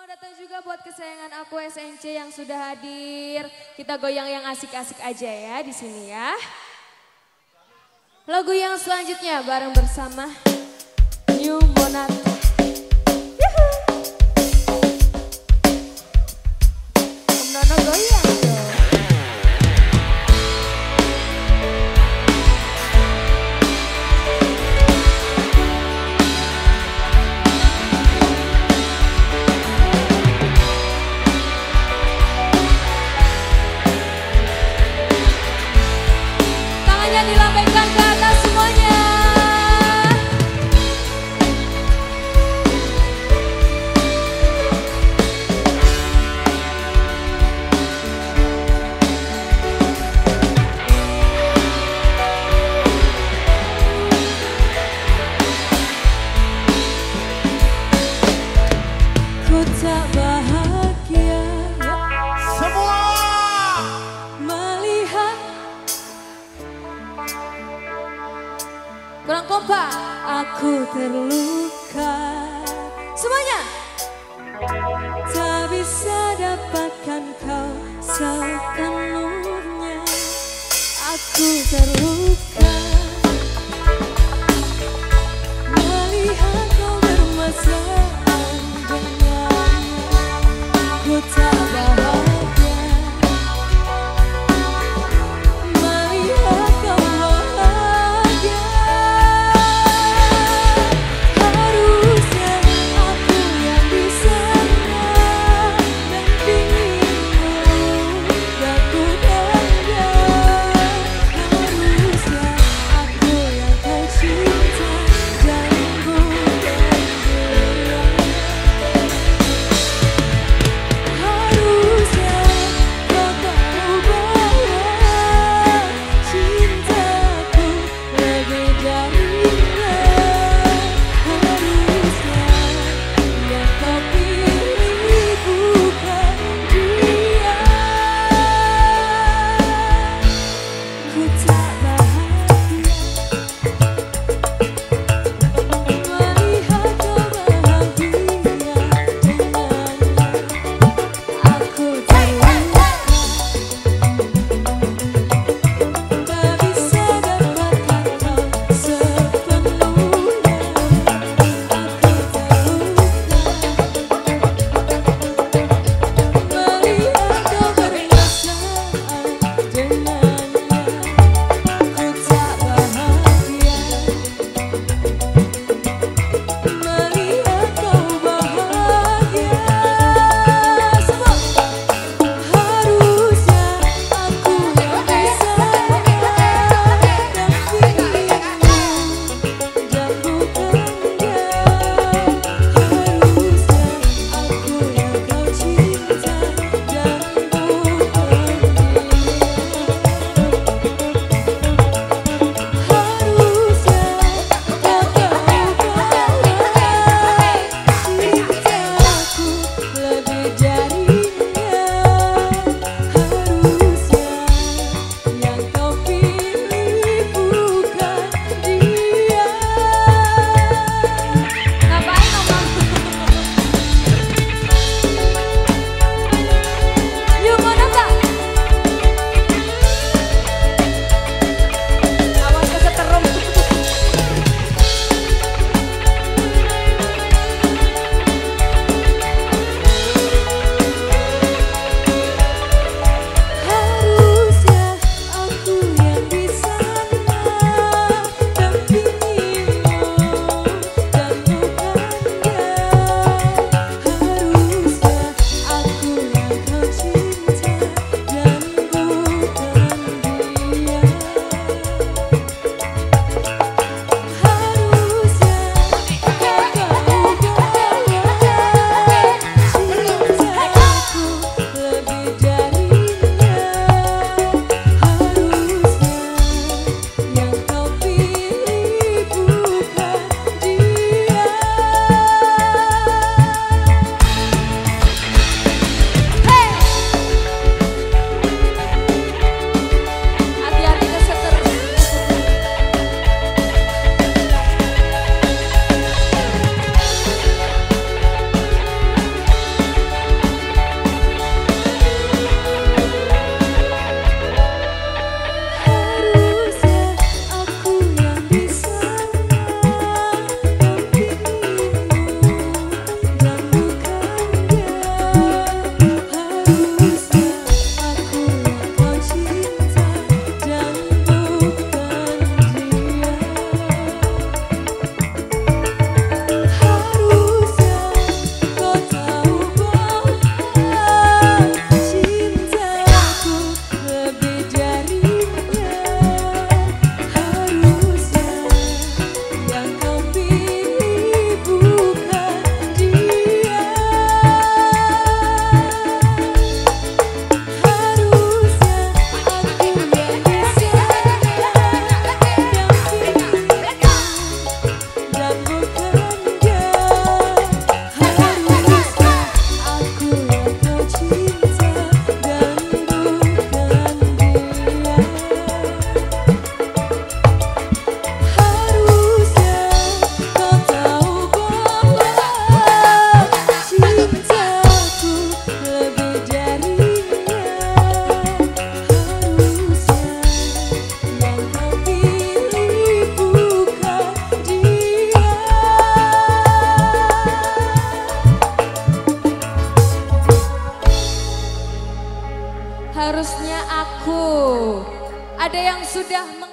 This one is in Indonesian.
Selamat datang juga buat kesayangan aku SNC yang sudah hadir. Kita goyang yang asik-asik aja ya di sini ya. Lagu yang selanjutnya bareng bersama New Monat. Om Nono goyang dong. Dilambaikan ke atas semuanya. Ku tak bahagia Semua melihat kurang kompak. Aku terluka. Semuanya. Tak bisa dapatkan kau sepenuhnya. Aku terluka melihat kau bermesraan dengannya. Ku tak bahagia melihat kau bahagia. Harusnya aku yang di sana dampingimu dan ku tanda. Harusnya aku. Ada yang sudah